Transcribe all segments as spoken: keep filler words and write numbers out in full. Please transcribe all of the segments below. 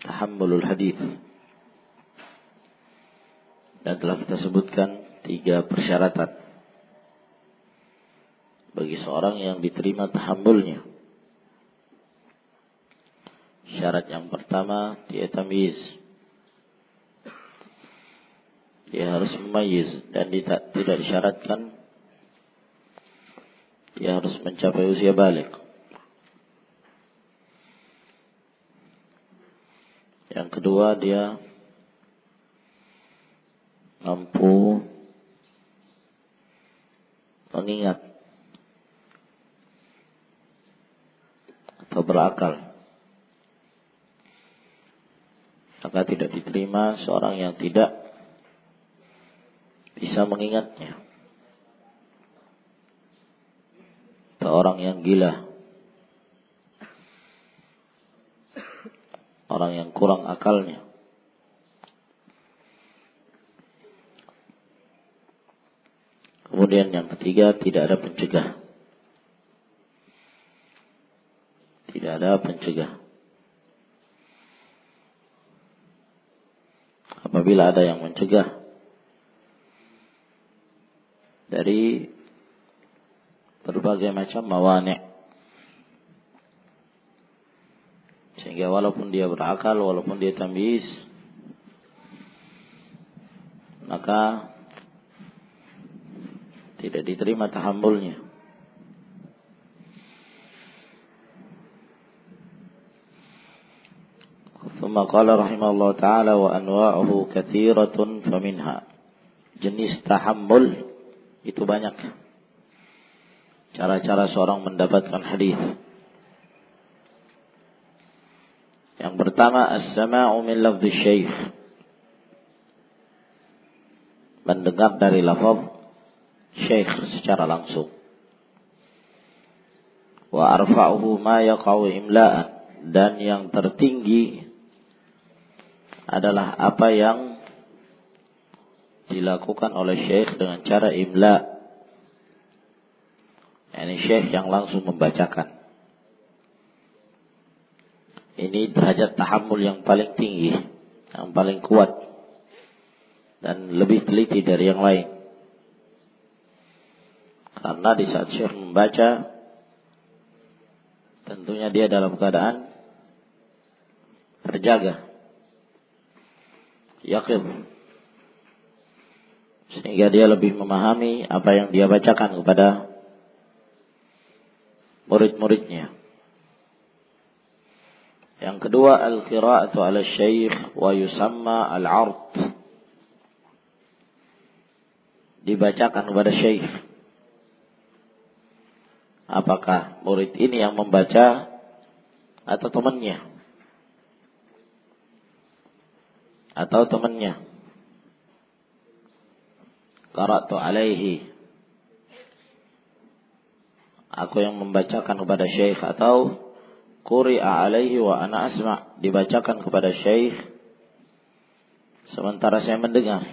tahammulul hadits. Dan telah kita sebutkan tiga persyaratan bagi seorang yang diterima tahammulnya. Syarat yang pertama, dia tamyiz. Dia harus memayyiz dan tidak, tidak disyaratkan dia harus mencapai usia baligh. Yang kedua, dia mampu mengingat atau berakal. Maka tidak diterima seorang yang tidak bisa mengingatnya. Atau orang yang gila. Orang yang kurang akalnya. Kemudian yang ketiga, tidak ada pencegah. Tidak ada pencegah. Apabila ada yang mencegah dari berbagai macam mawani', sehingga walaupun dia berakal, walaupun dia tamyiz, maka tidak diterima tahammulnya. ثم قال رحمه الله تعالى وأنواعه كثيرة فمنها. Jenis tahammul itu banyak. Cara-cara seorang mendapatkan hadis. Yang pertama, as-sama'u min lafzi syaikh. Mendengar dari lafaz syaikh secara langsung. Wa arfa'uhu ma yaqa'u imla'an. Dan yang tertinggi adalah apa yang dilakukan oleh syekh dengan cara imla'. Yani syekh yang langsung membacakan. Ini derajat tahammul yang paling tinggi, yang paling kuat, dan lebih teliti dari yang lain. Karena di saat syekh membaca, tentunya dia dalam keadaan terjaga, yakin, sehingga dia lebih memahami apa yang dia bacakan kepada murid-muridnya. Yang kedua, al-qira'atu 'ala syekh wa yusamma al-'ard. Dibacakan kepada syekh. Apakah murid ini yang membaca atau temannya? Atau temannya? Qara'tu 'alaihi. Aku yang membacakan kepada syekh, atau quri'a 'alaihi wa ana asma', dibacakan kepada syekh sementara saya mendengar.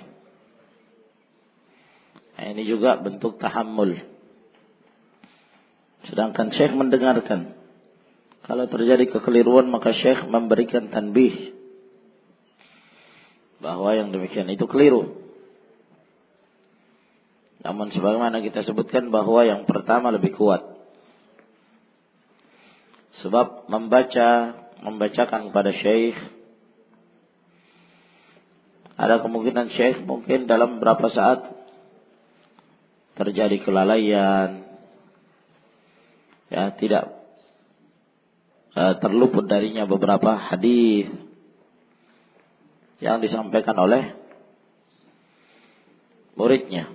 Nah, ini juga bentuk tahammul. Sedangkan syekh mendengarkan. Kalau terjadi kekeliruan, maka syekh memberikan tanbih bahwa yang demikian itu keliru. Namun sebagaimana kita sebutkan bahwa yang pertama lebih kuat. Sebab membaca, membacakan kepada syekh, ada kemungkinan syekh mungkin dalam beberapa saat terjadi kelalaian, ya, tidak uh, terluput darinya beberapa hadis yang disampaikan oleh muridnya.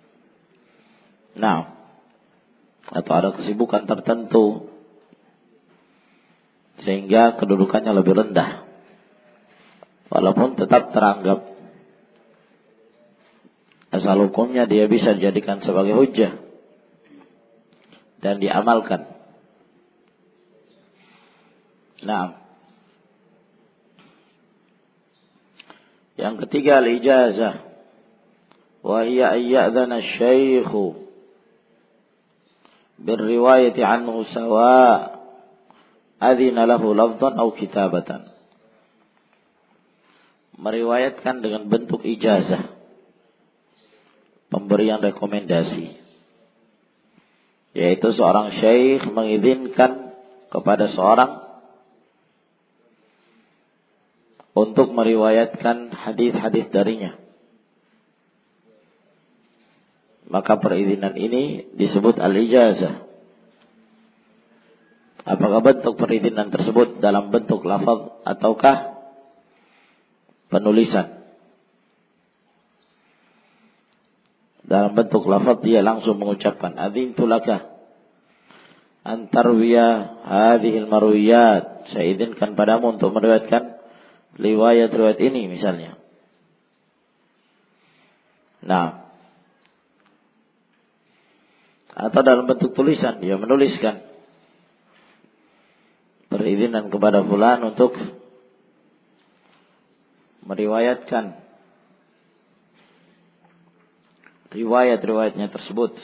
Nah, atau ada kesibukan tertentu sehingga kedudukannya lebih rendah, walaupun tetap teranggap asal hukumnya dia bisa dijadikan sebagai hujjah dan diamalkan. Nah, yang ketiga, al-ijazah, wa hiya ayyadhana asy-syaikhu birriwayati anhu sawa' adhina lahu lafdhan aw kitabatan. meriwayatkan dengan bentuk ijazah, pemberian rekomendasi, yaitu seorang syekh mengizinkan kepada seorang untuk meriwayatkan hadis-hadis darinya. Maka perizinan ini disebut al-ijazah. Apakah bentuk perizinan tersebut dalam bentuk lafaz ataukah penulisan? Dalam bentuk lafaz dia langsung mengucapkan adzintu laka an tarwiya hadhil marwiyat, saya izinkan padamu untuk meriwayatkan riwayat-riwayat ini misalnya. Nah, atau dalam bentuk tulisan dia menuliskan perizinan kepada fulan untuk meriwayatkan riwayat-riwayatnya tersebut.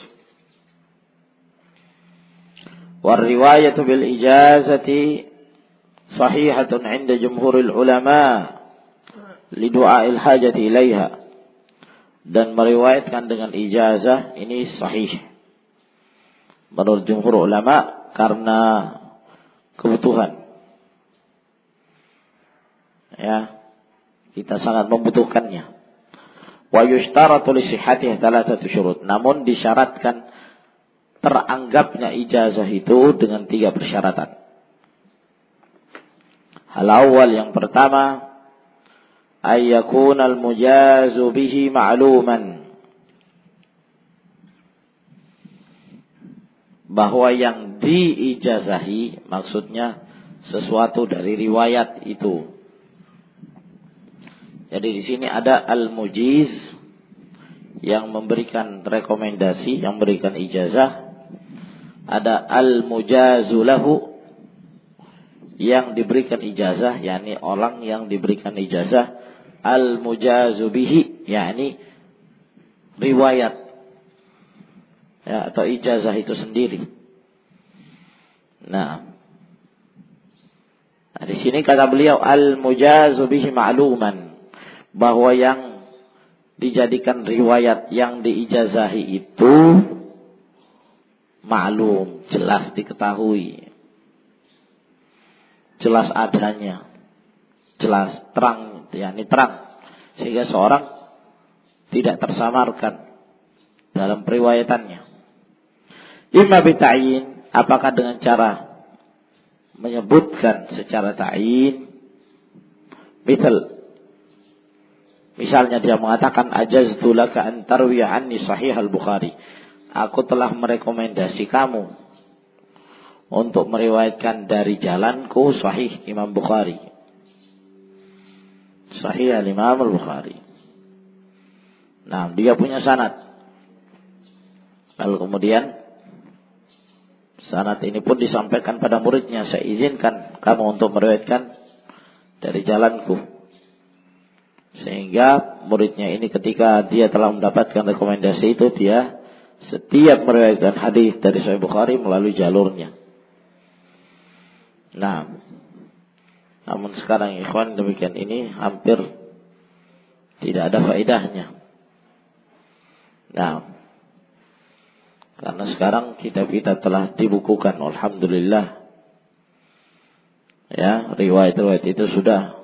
War riwayatu bil ijazati sahihatun 'inda jumhuril ulama li du'a'il hajati ilaiha. Dan meriwayatkan dengan ijazah ini sahih menurut jumhur ulama karena kebutuhan. Ya, kita sangat membutuhkannya. Wa yushtaratu li sihhatihi thalathatu syurut. Namun disyaratkan teranggapnya ijazah itu dengan tiga persyaratan. Hal awal yang pertama, ay yakuna al-mujazu bihi ma'luman. Bahwa yang diijazahi maksudnya sesuatu dari riwayat itu. Jadi di sini ada al-mujiz yang memberikan rekomendasi, yang memberikan ijazah. Ada al-mujazu lahu yang diberikan ijazah, yakni orang yang diberikan ijazah. Al-mujazu bihi, yakni riwayat, ya, atau ijazah itu sendiri. Nah, nah di sini kata beliau al-mujazu bihi ma'luman, bahwa yang dijadikan riwayat yang diijazahi itu maklum, jelas diketahui, jelas adanya, jelas terang, yakni terang, sehingga seorang tidak tersamarkan dalam periwayatannya. Imma bita'yin, apakah dengan cara menyebutkan secara ta'yin, misal misalnya dia mengatakan ajaztu laka an tarwiya anni sahih al-Bukhari, aku telah merekomendasi kamu untuk meriwayatkan dari jalanku sahih Imam Bukhari, sahih al-Imam al-Bukhari. Nah, dia punya sanad. Lalu kemudian sanad ini pun disampaikan pada muridnya, saya izinkan kamu untuk meriwayatkan dari jalanku. Sehingga muridnya ini ketika dia telah mendapatkan rekomendasi itu, dia setiap meriwayatkan hadis dari Sahih Bukhari melalui jalurnya. Nah, namun sekarang ikhwan demikian ini hampir tidak ada faedahnya. Nah, karena sekarang kitab kita telah dibukukan, alhamdulillah. Ya, riwayat-riwayat itu sudah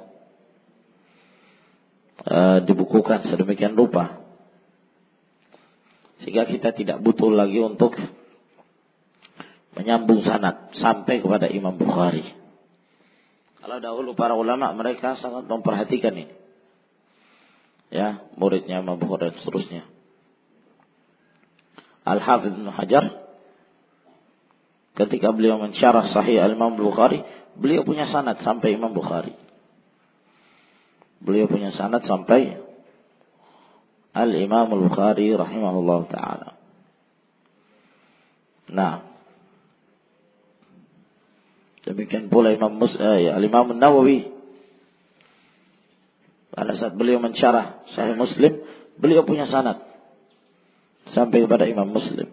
uh, dibukukan sedemikian rupa, sehingga kita tidak butuh lagi untuk menyambung sanad sampai kepada Imam Bukhari. Kalau dahulu para ulama mereka sangat memperhatikan ini, ya, muridnya Imam Bukhari dan seterusnya. Al-Hafidz Ibnu Hajar ketika beliau mensyarah Sahih Al-Imam Bukhari, beliau punya sanad sampai Imam Bukhari. Beliau punya sanad sampai Al-Imam Al-Bukhari rahimahullah ta'ala. Nah, demikian pula Imam Mus, eh, Al-Imam An-Nawawi pada saat beliau mensyarah Sahih Muslim, beliau punya sanad sampai kepada Imam Muslim.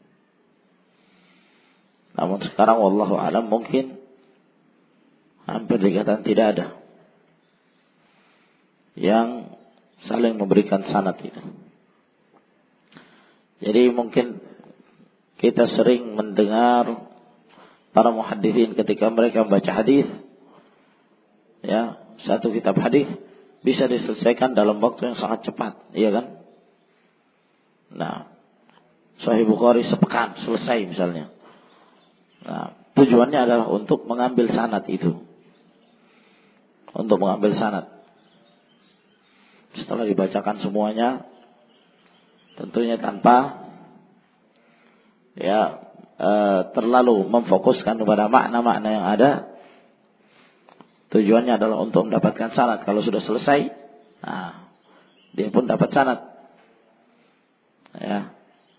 Namun sekarang wallahu alam mungkin hampir dikatakan tidak ada. yang saling memberikan sanad itu. Jadi mungkin kita sering mendengar para muhadditsin ketika mereka membaca hadis, ya, satu kitab hadis bisa diselesaikan dalam waktu yang sangat cepat, iya kan? Nah, Sahih Bukhari sepekan selesai misalnya. Nah, tujuannya adalah untuk mengambil sanad itu. Untuk mengambil sanad. Setelah dibacakan semuanya, tentunya tanpa ya e, terlalu memfokuskan kepada makna-makna yang ada. Tujuannya adalah untuk mendapatkan sanad. Kalau sudah selesai, nah, dia pun dapat sanad. Ya.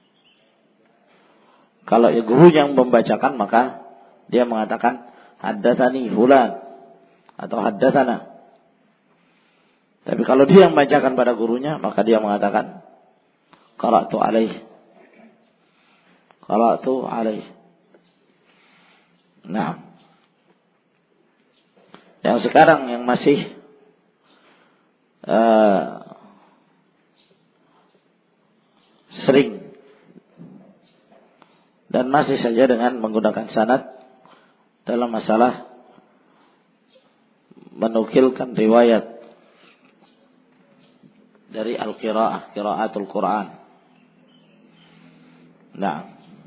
Kalau guru yang membacakan, maka dia mengatakan haddatsani fulan atau haddatsana. Tapi kalau dia yang membacakan pada gurunya, maka dia mengatakan qara'tu alaih. Qara'tu alaih. Nah, yang sekarang yang masih uh, sering dan masih saja dengan menggunakan sanad dalam masalah menukilkan riwayat dari al-qiraah, qiraatul Quran. Nah,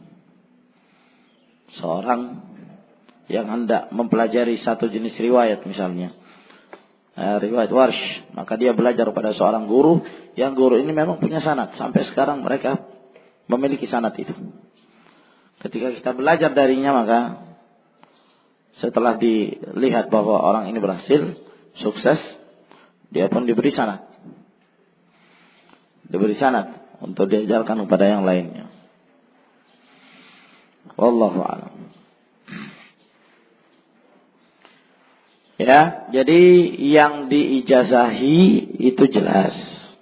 seorang yang hendak mempelajari satu jenis riwayat misalnya, eh, riwayat Warsh, maka dia belajar pada seorang guru, yang guru ini memang punya sanad. Sampai sekarang mereka memiliki sanad itu. Ketika kita belajar darinya, maka setelah dilihat bahwa orang ini berhasil, sukses, dia pun diberi sanad. Diberi sanad untuk diajarkan kepada yang lainnya. Wallahu a'lam. Ya, jadi yang diijazahi itu jelas.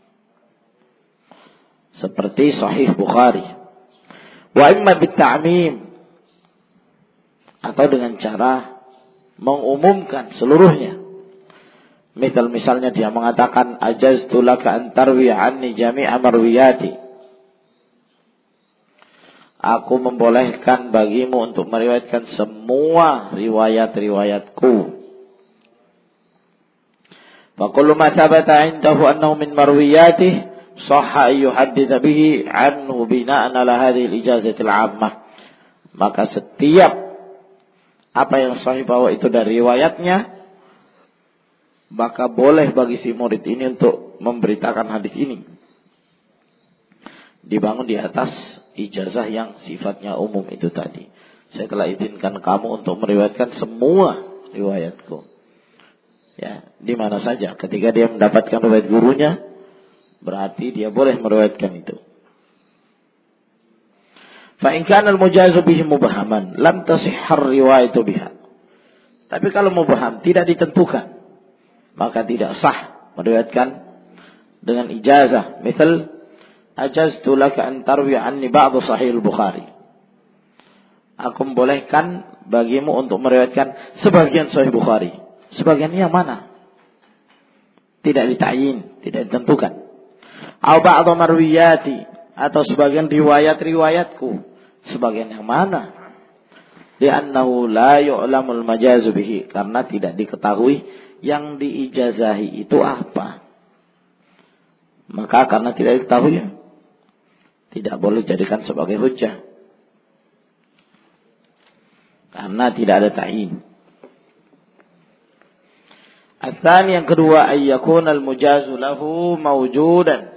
Seperti Sahih Bukhari. Wa imma bitta'mim, atau dengan cara mengumumkan seluruhnya. Misal misalnya dia mengatakan ajaztu laka an tarwi anni jami'a marwiyati. Aku membolehkan bagimu untuk meriwayatkan semua riwayat-riwayatku. Fa kullu ma thabata 'indahu annahu min marwiyatihi sahha yuhaddits bihi anhu bina'an 'ala hadhihi al-ijazati al-'ammah. Maka setiap apa yang sahih bahwa itu dari riwayatnya, maka boleh bagi si murid ini untuk memberitakan hadis ini. Dibangun di atas ijazah yang sifatnya umum itu tadi. Saya telah izinkan kamu untuk meriwayatkan semua riwayatku. Ya, di mana saja. Ketika dia mendapatkan riwayat gurunya, berarti dia boleh meriwayatkan itu. Fa in kana al-mujazu bihi mubhaman, lam tasihhar riwayatu biha. Tapi kalau mubham tidak ditentukan, maka tidak sah meriwayatkan dengan ijazah. Misal ajaztu laka an tarwi anni ba'd sahih al-Bukhari. Aku membolehkan bagimu untuk meriwayatkan sebagian sahih Bukhari. Sebagian yang mana? Tidak ditayin, tidak ditentukan. Au ba'd marwiyati, atau sebagian riwayat-riwayatku. Sebagian yang mana? Li'annahu la yu'lamul majazu bihi, karena tidak diketahui yang diijazahi itu apa. Maka karena tidak diketahui, tidak boleh jadikan sebagai hujjah. Karena tidak ada ta'yin. Al-thani, yang kedua, ayyakun al-mujazu lahu mawjudan.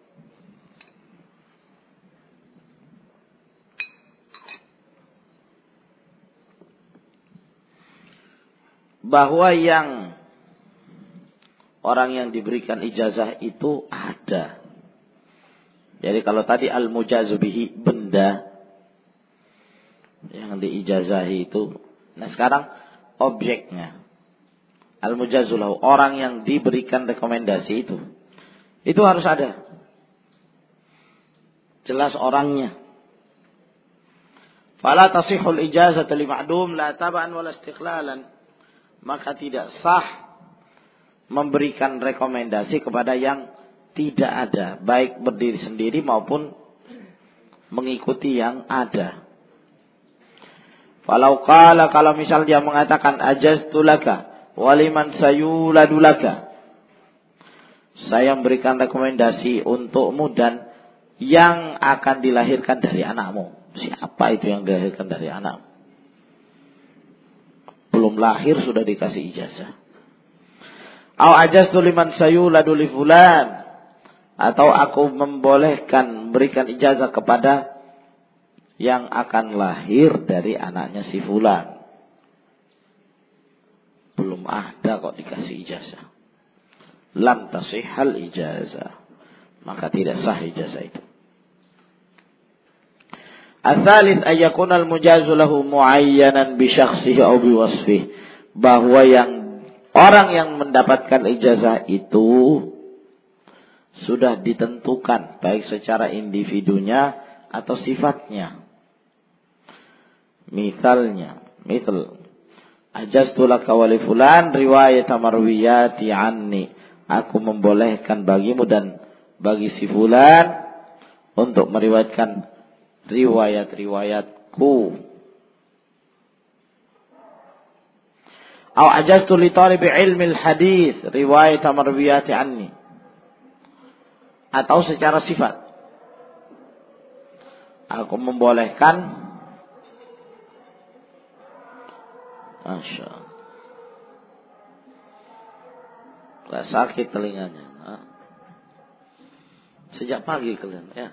Bahwa yang orang yang diberikan ijazah itu ada. Jadi kalau tadi al-mujazu bihi, benda yang diijazahi itu. Nah sekarang objeknya. Al-mujazu lahu, orang yang diberikan rekomendasi itu. Itu harus ada. Jelas orangnya. Fala tasihul ijazatu li ma'dum la tab'an wala istiqlalan. Maka tidak sah memberikan rekomendasi kepada yang tidak ada, baik berdiri sendiri maupun mengikuti yang ada. Falau qala, kalau misal dia mengatakan ajaztu laka waliman sayuladu laka, saya memberikan rekomendasi untukmu dan yang akan dilahirkan dari anakmu. Siapa itu yang dilahirkan dari anakmu? Belum lahir sudah dikasih ijazah. Au ajaztu liman sayuladu li fulan, atau aku membolehkan berikan ijazah kepada yang akan lahir dari anaknya si fulan. Belum ada kok dikasih ijazah. Lam tasihhal ijazah, maka tidak sah ijazah itu. Ats-tsalits ayyakuna al-mujazu lahu muayyanan bi syakhsihi aw bi wasfihi, bahwa yang orang yang mendapatkan ijazah itu sudah ditentukan baik secara individunya atau sifatnya. Misalnya, misal ajaztu laka wa li fulan riwayat marwiyati anni, aku membolehkan bagimu dan bagi si fulan untuk meriwayatkan riwayat-riwayatku. Au ajaztu li talibi ilmi al-hadis riwayat marwiyati anni, atau secara sifat aku membolehkan, Masya Allah, sakit telinganya. Nah. Sejak pagi kalian ya.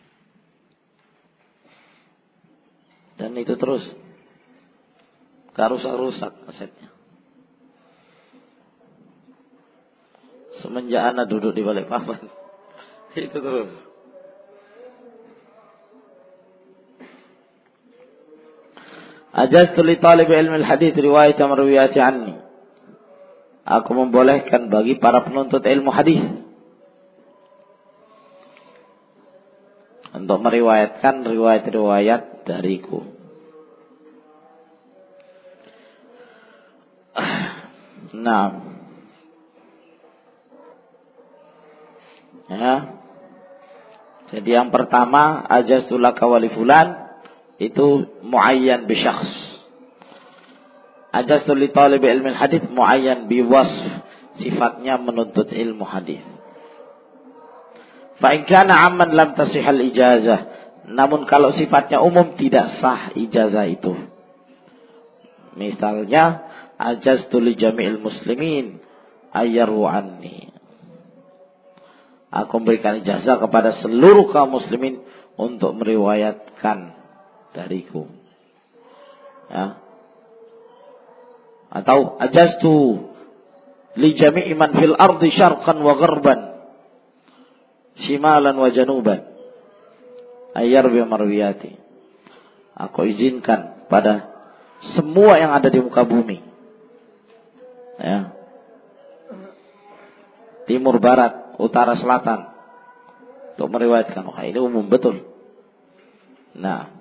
Dan itu terus gak rusak-rusak kasetnya. Semenjak anak duduk di balik papan, itu terus. Ajaztu li talibi ilmi al-hadits riwayat marwiyati anni, aku membolehkan bagi para penuntut ilmu hadis untuk meriwayatkan riwayat-riwayat dariku. Nah, ya. Jadi yang pertama ajaztu laka wa li fulan itu muayyan bi syakhs. Ajaztu li talibi ilmi hadis muayyan bi wasf, sifatnya menuntut ilmu hadis. Fa in kana amman lam tasihhal ijazah, namun kalau sifatnya umum tidak sah ijazah itu. Misalnya ajaztu li jami'il muslimin ayyaru anni, aku memberikan ijazah kepada seluruh kaum muslimin untuk meriwayatkan dariku. Ya. Atau ajaztu li jami'i man fil ardi syarqan wa gharban shimalan wa januban ayyar bi marwiyati, aku izinkan pada semua yang ada di muka bumi, ya, timur barat utara selatan, untuk meriwayatkan. Wah, ini umum betul. Nah,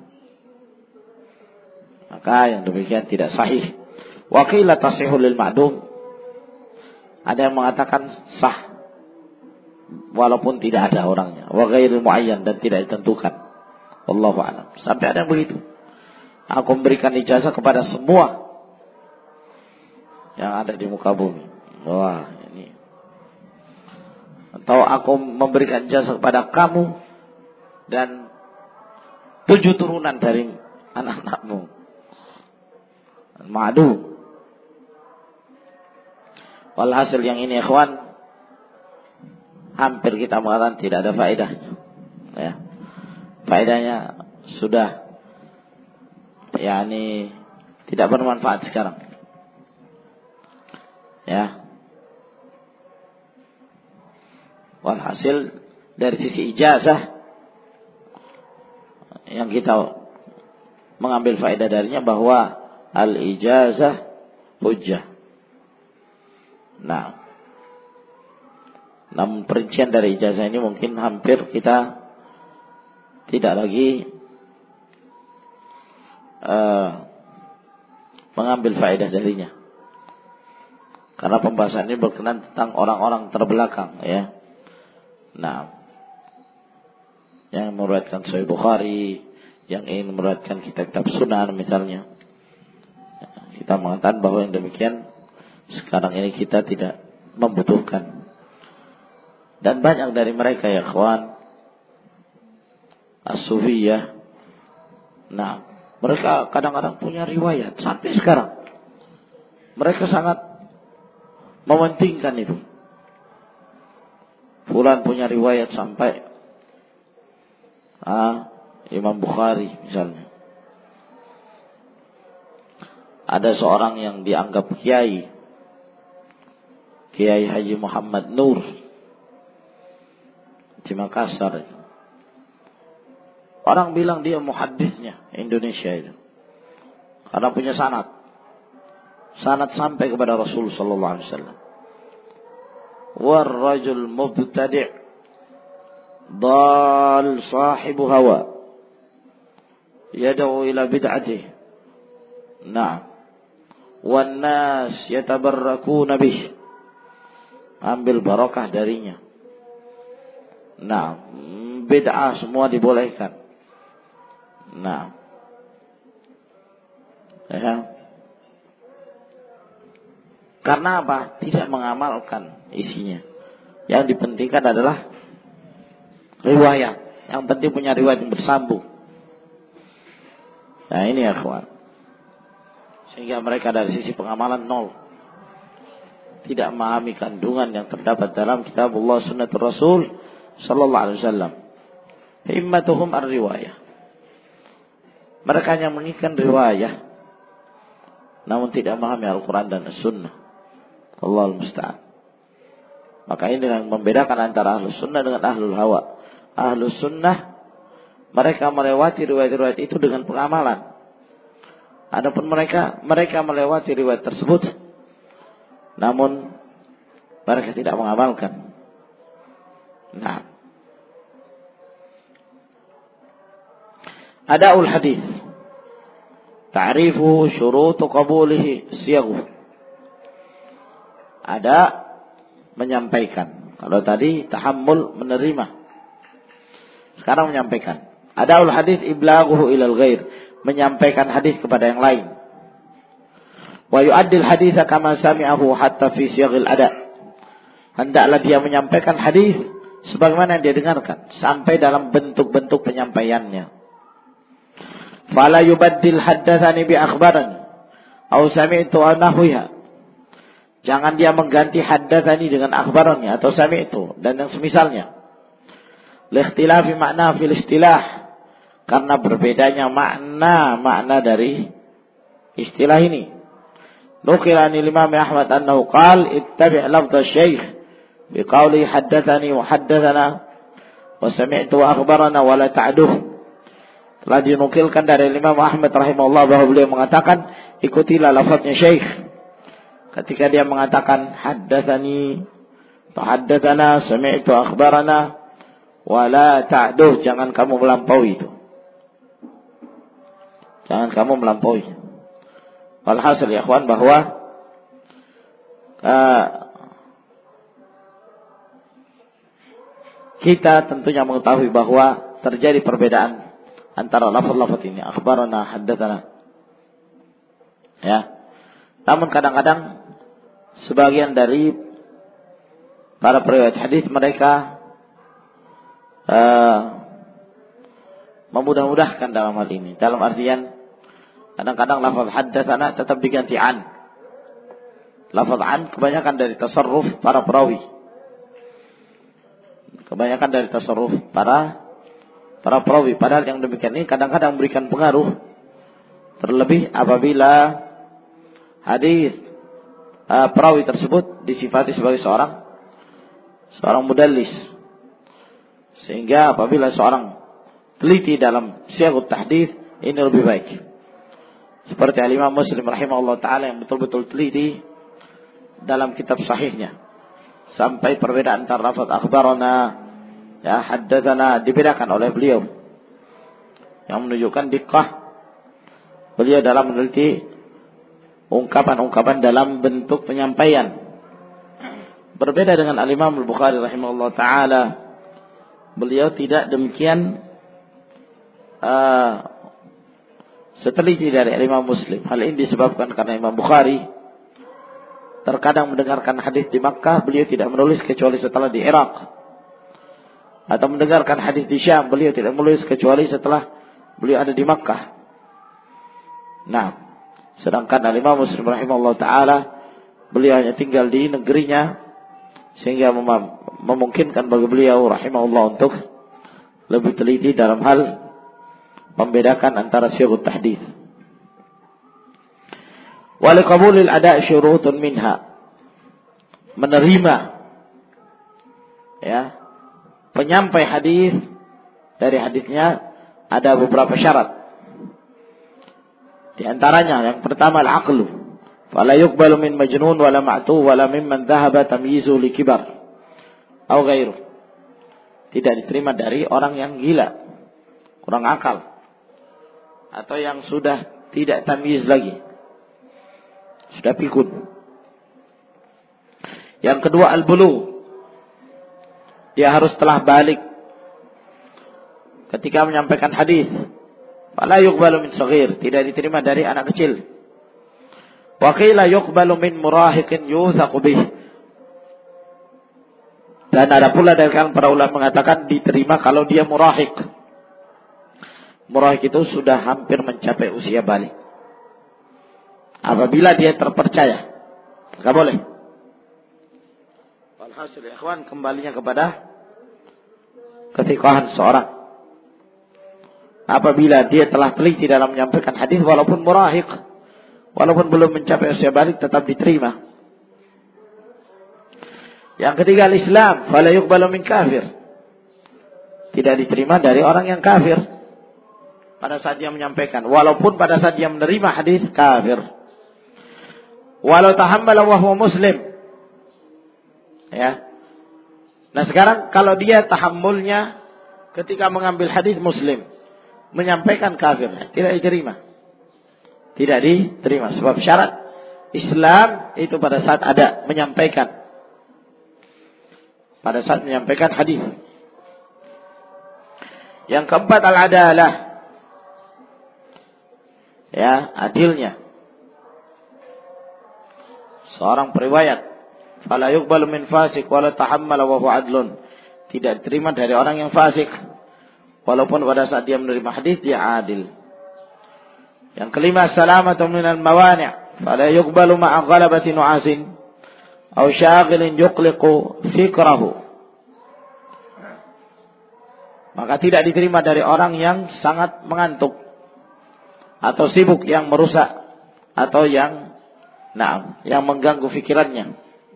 maka yang demikian tidak sahih. Wa qila tasihhu lil ma'dum, ada yang mengatakan sah walaupun tidak ada orangnya. Wa ghairil muayyan, dan tidak ditentukan. Wallahu a'lam. Sampai ada yang begitu. Aku memberikan ijazah kepada semua yang ada di muka bumi. Wah, ini. Atau aku memberikan ijazah kepada kamu dan tujuh turunan dari anak-anakmu. Ma'du. Walhasil yang ini ikhwan, hampir kita mengatakan tidak ada faedahnya. Ya. Faedahnya sudah yakni tidak bermanfaat sekarang. Ya. Walhasil dari sisi ijazah yang kita mengambil faedah darinya bahwa al-ijazah hujjah. Nah, namun perincian dari ijazah ini mungkin hampir kita tidak lagi uh, mengambil faedah darinya. Karena pembahasan ini berkenaan tentang orang-orang terbelakang, ya. Nah, yang meriwayatkan Sahih Bukhari, yang ingin meriwayatkan kitab-kitab Sunan misalnya. Kita mengatakan bahwa yang demikian sekarang ini kita tidak membutuhkan. Dan banyak dari mereka, ya kawan, as-sufiyah. Nah, mereka kadang-kadang punya riwayat sampai sekarang. Mereka sangat mementingkan itu. Fulan punya riwayat sampai ah, Imam Bukhari misalnya. Ada seorang yang dianggap kiai, Kiai Haji Muhammad Nur di Makassar. Orang bilang dia muhaddisnya Indonesia itu, karena punya sanad. Sanad sampai kepada Rasul sallallahu alaihi wasallam. War rajul mubtadi' dal sahibu hawa yad'u ila bid'atihi. Na'am. Wan nas yatabarrakuna bih. Ambil barakah darinya. Nah, bid'ah semua dibolehkan. Nah. Ya. Karena apa? Tidak mengamalkan isinya. Yang dipentingkan adalah riwayat. Yang penting punya riwayat yang bersambung. Nah ini ya kawan. Sehingga mereka dari sisi pengamalan nol. Tidak memahami kandungan yang terdapat dalam kitabullah sunnatul Rasul sallallahu alaihi wasallam. Himmatuhum ar-riwayah. Mereka hanya menginginkan riwayah, namun tidak memahami Al-Quran dan As-Sunnah. Allahul musta'an. Maka ini yang membedakan antara Ahlus Sunnah dengan Ahlul Hawa. Ahlus Sunnah, mereka melewati riwayat-riwayat itu dengan pengamalan. Adapun mereka, mereka melewati riwayat tersebut, namun mereka tidak mengamalkan. Nah, Ada'ul hadis, ta'rifu syurutu qabulihi siyaghu. Ada menyampaikan. Kalau tadi tahammul menerima, sekarang menyampaikan. Ada'ul hadis iblaghuhu ilal ghair, menyampaikan hadis kepada yang lain. Wa yu'addil haditsa kama sami'ahu hatta fi siyaghil ada'. Hendaklah dia menyampaikan hadis sebagaimana yang dia dengarkan, sampai dalam bentuk-bentuk penyampaiannya. Fala yubaddil haddatsani bi akhbarani aw sami'tu anahwiha. Jangan dia mengganti haddatsani dengan akhbarani atau sami'tu dan yang semisalnya. Likhtilafi makna fil istilah, karena berbedanya makna makna dari istilah ini. Nuqila anil Imam Ahmad annahu qala ittabi' lafdh asy-syaikh biqauli haddatsani wa haddatsana wa sami'tu wa akhbarana wa la ta'duh. Telah dinukilkan dari Imam Ahmad rahimahullah bahwa beliau mengatakan ikutilah lafaznya syekh ketika dia mengatakan haddatsani atau haddatsana sami'tu akhbarana wa la ta'duh, jangan kamu melampaui itu. Jangan kamu melampaui. Walhasil ya ikhwan bahwa uh, kita tentunya mengetahui bahwa terjadi perbedaan antara lafaz-lafaz ini, akhbarana, haddatsana. Ya. Namun kadang-kadang sebagian dari para periwayat hadis mereka uh, memudah-mudahkan dalam hal ini. Dalam artian kadang-kadang lafaz haddatsana tetap diganti an. Lafaz an kebanyakan dari tasarruf para perawi. Kebanyakan dari tasarruf para para perawi. Padahal yang demikian ini kadang-kadang memberikan pengaruh, terlebih apabila hadis uh, perawi tersebut disifati sebagai seorang seorang mudallis. Sehingga apabila seorang teliti dalam syiagut tahdits, ini lebih baik. Seperti Al-Imam Muslim rahimahullah ta'ala yang betul-betul teliti dalam kitab sahihnya, sampai perbedaan antara lafaz akhbarana, ya, haddatsana dibedakan oleh beliau, yang menunjukkan diqqah beliau dalam meneliti ungkapan-ungkapan dalam bentuk penyampaian. berbeda dengan Al-Imam Al-Bukhari rahimahullah ta'ala. Beliau tidak demikian uh, seteliti dari Imam Muslim. Hal ini disebabkan karena Imam Bukhari terkadang mendengarkan hadis di Makkah, beliau tidak menulis kecuali setelah di Irak. Atau mendengarkan hadis di Syam, beliau tidak menulis kecuali setelah beliau ada di Makkah. Nah, sedangkan Al-Imam Muslim rahimahullah ta'ala, beliau hanya tinggal di negerinya, sehingga mem- memungkinkan bagi beliau rahimahullah untuk lebih teliti dalam hal membedakan antara syighut tahdits. Wa liqabulil ada' syurutun minha. Menerima ya penyampai hadis dari hadisnya ada beberapa syarat. Di antaranya yang pertama al-aqlu. Fala yuqbalu min majnun wala ma'tu wala mimman dhahaba tamyizu li kibar atau ghairu. Tidak diterima dari orang yang gila, kurang akal, atau yang sudah tidak tamyiz lagi, sudah pikun. Yang kedua al-bulugh. Dia harus telah balik ketika menyampaikan hadis. Fala yuqbalu min saghir, tidak diterima dari anak kecil. Wa qila yuqbalu min murahiqin yuthaqu bih. Dan ada pula dari kalangan para ulama mengatakan diterima kalau dia murahiq. Murahiq itu sudah hampir mencapai usia balik. Apabila dia terpercaya, maka boleh. Walhasil ya ikhwan, kembalinya kepada ketiqahan seorang. Apabila dia telah teliti dalam menyampaikan hadis walaupun murahiq, walaupun belum mencapai usia balik, tetap diterima. Yang ketiga al-Islam, fala yuqbalu min kafir. Tidak diterima dari orang yang kafir pada saat dia menyampaikan, walaupun pada saat dia menerima hadis kafir. Walau tahammala wa huwa muslim. Ya. Nah, sekarang kalau dia tahammulnya ketika mengambil hadis muslim, menyampaikan kafir, tidak diterima. Tidak diterima sebab syarat Islam itu pada saat ada menyampaikan, pada saat menyampaikan hadis. Yang keempat al-adalah. Ya, adilnya. Seorang periwayat, fala yuqbalu min fasik wala tahammala wa huwa adlun. Tidak diterima dari orang yang fasik, walaupun pada saat dia menerima hadis dia adil. Yang kelima salamatu minal mawani', fala yuqbalu ma'a ghalabati nu'asin aw syaghilin yuqliqu fikrahu. Maka tidak diterima dari orang yang sangat mengantuk atau sibuk yang merusak atau yang nah, yang mengganggu pikirannya.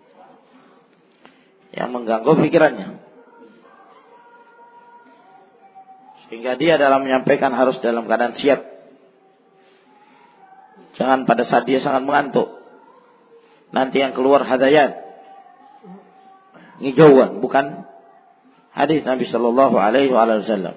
Yang mengganggu pikirannya. Sehingga dia dalam menyampaikan harus dalam keadaan siap. Jangan pada saat dia sangat mengantuk, nanti yang keluar hadayan, ngijauan, bukan hadis Nabi sallallahu alaihi wasallam.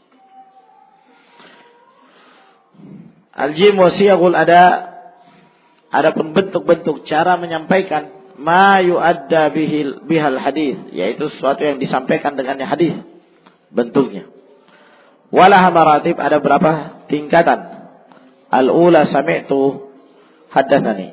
Al-jim wa siyagul ada, adapun bentuk-bentuk cara menyampaikan ma yu'adda bihil bihal hadis, yaitu sesuatu yang disampaikan dengannya hadis, bentuknya. Walaha maratib, ada berapa tingkatan. Al-ula sami'tu haddatsani.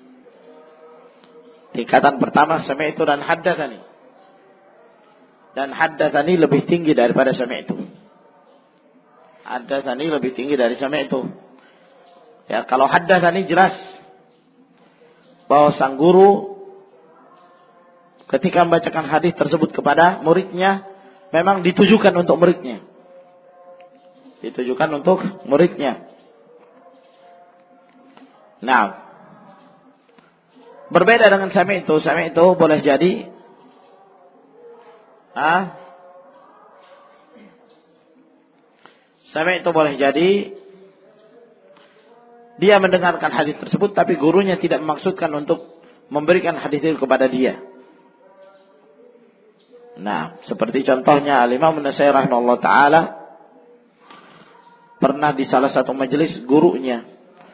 Tingkatan pertama sami'tu dan haddatsani. Dan haddatsani lebih tinggi daripada sami'tu. Haddatsani lebih tinggi dari sami'tu. Ya, kalau haddatsani jelas bahwa sang guru ketika membacakan hadis tersebut kepada muridnya memang ditujukan untuk muridnya. Ditujukan untuk muridnya. Nah, berbeda dengan sami itu. Sami itu boleh jadi ah, sami itu boleh jadi dia mendengarkan hadis tersebut, tapi gurunya tidak memaksudkan untuk memberikan hadis itu kepada dia. Nah, seperti contohnya Al-Imam An-Nasa'i rahimahullah ta'ala pernah di salah satu majelis gurunya,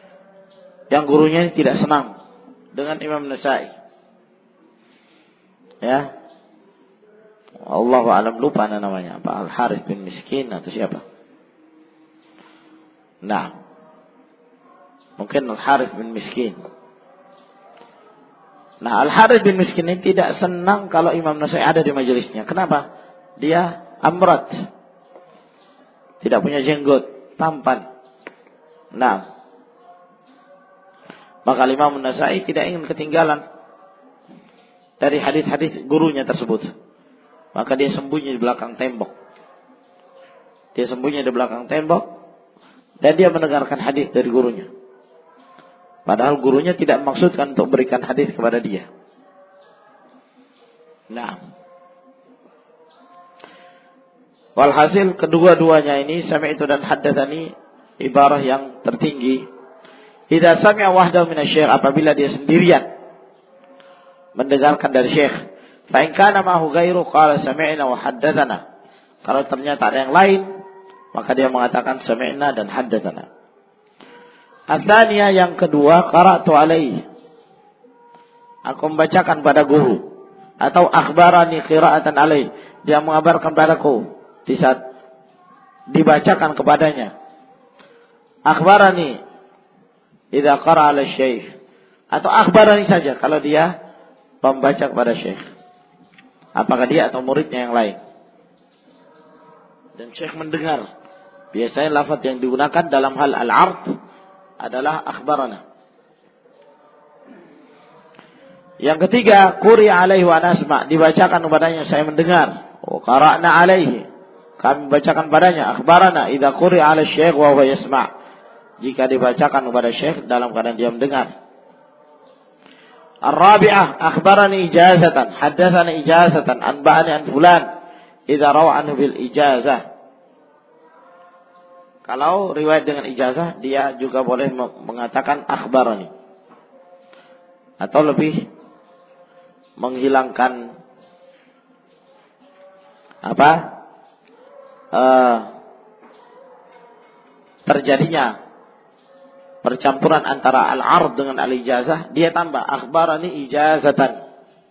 yang gurunya tidak senang dengan Imam An-Nasa'i. Ya. Allahu a'lam, lupa namanya apa, Al-Harith bin Miskin atau siapa. Nah, mungkin Al-Harith bin Miskin. Nah, Al-Harith bin Miskin ini tidak senang kalau Imam Nasai ada di majelisnya. Kenapa? Dia amrat, tidak punya jenggot, tampan. Nah, maka Imam Nasai tidak ingin ketinggalan dari hadis-hadis gurunya tersebut. Maka dia sembunyi di belakang tembok. Dia sembunyi di belakang tembok dan dia mendengarkan hadis dari gurunya. Padahal gurunya tidak maksudkan untuk berikan hadis kepada dia. Nah, walhasil kedua-duanya ini, sami'tu dan haddatsani, ibarah yang tertinggi. Idza sami'a wahdahu minasy-syekh, apabila dia sendirian mendengarkan dari syekh. Fa in kana ma'hu ghairu qala sami'na wa haddatsana. Kalau ternyata ada yang lain, maka dia mengatakan sami'na dan haddatsana. Ats-tsaniyah, yang kedua, qara'tu alaihi, aku membacakan pada guru, atau akhbarani qira'atan alaihi, dia mengabarkan padaku di saat dibacakan kepadanya. Akhbarani idza qara'a ala syekh, atau akhbarani saja kalau dia membaca kepada syekh. Apakah dia atau muridnya yang lain. Dan syekh mendengar. Biasanya lafaz yang digunakan dalam hal al-'ard adalah akhbarana. Yang ketiga, quri alaihi wa nasma', dibacakan kepadanya, saya mendengar. Wa qara'na alaihi, kami bacakan padanya. Akhbarana idza quri ala syekh wa huwa yasma', jika dibacakan kepada syekh dalam keadaan dia mendengar. Ar-rabi'ah, akhbarani ijazatan, haddatsani ijazatan, anba'ani an fulan, idza rawa anhu bil ijazah. Kalau riwayat dengan ijazah, dia juga boleh mengatakan akhbarani. Atau lebih menghilangkan apa? Uh, terjadinya percampuran antara al-'ard dengan al-ijazah, dia tambah akhbarani ijazatan,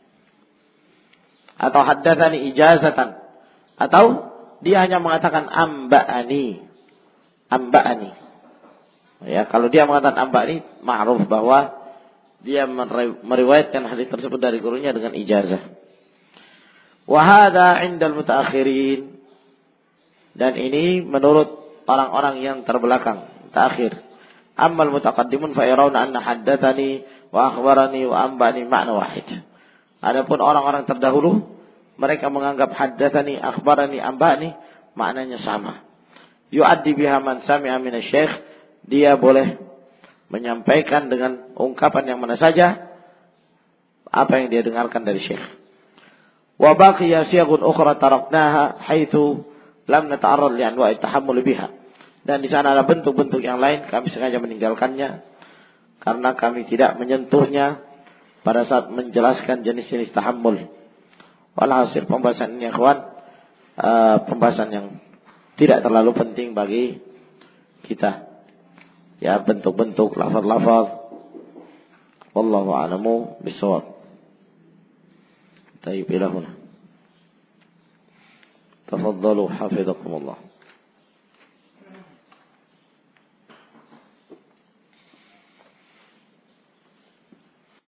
atau haddatsani ijazatan, atau dia hanya mengatakan amba'ani, amba'ani. Ya, kalau dia mengatakan amba'ani, ma'ruf bahwa dia meriwayatkan hadis tersebut dari gurunya dengan ijazah. Wa hadza 'indal mutaakhirin, dan ini menurut orang-orang yang terbelakang, terakhir. Ammal mutaqaddimun fa yarawna anna haddatsani wa akhbarani wa ambani ma'na wahid. Adapun orang-orang terdahulu, mereka menganggap haddatsani, akhbarani, ambani maknanya sama. Yu'addi biha man sami'a min asy-syekh, dia boleh menyampaikan dengan ungkapan yang mana saja apa yang dia dengarkan dari syekh. Wa baqiya siyaghun ukhra taraknaha haitsu lam nata'arrad li anwa'i tahammul biha. Dan di sana ada bentuk-bentuk yang lain, kami sengaja meninggalkannya karena kami tidak menyentuhnya pada saat menjelaskan jenis-jenis tahammul. Walhasil pembahasan ini, ikhwan, uh, pembahasan yang tidak terlalu penting bagi kita. Ya, bentuk-bentuk lafaz-lafaz. Wallahu a'lamu bishawab. Tayyib ilahuna. Tafaddalu hafizakumullah.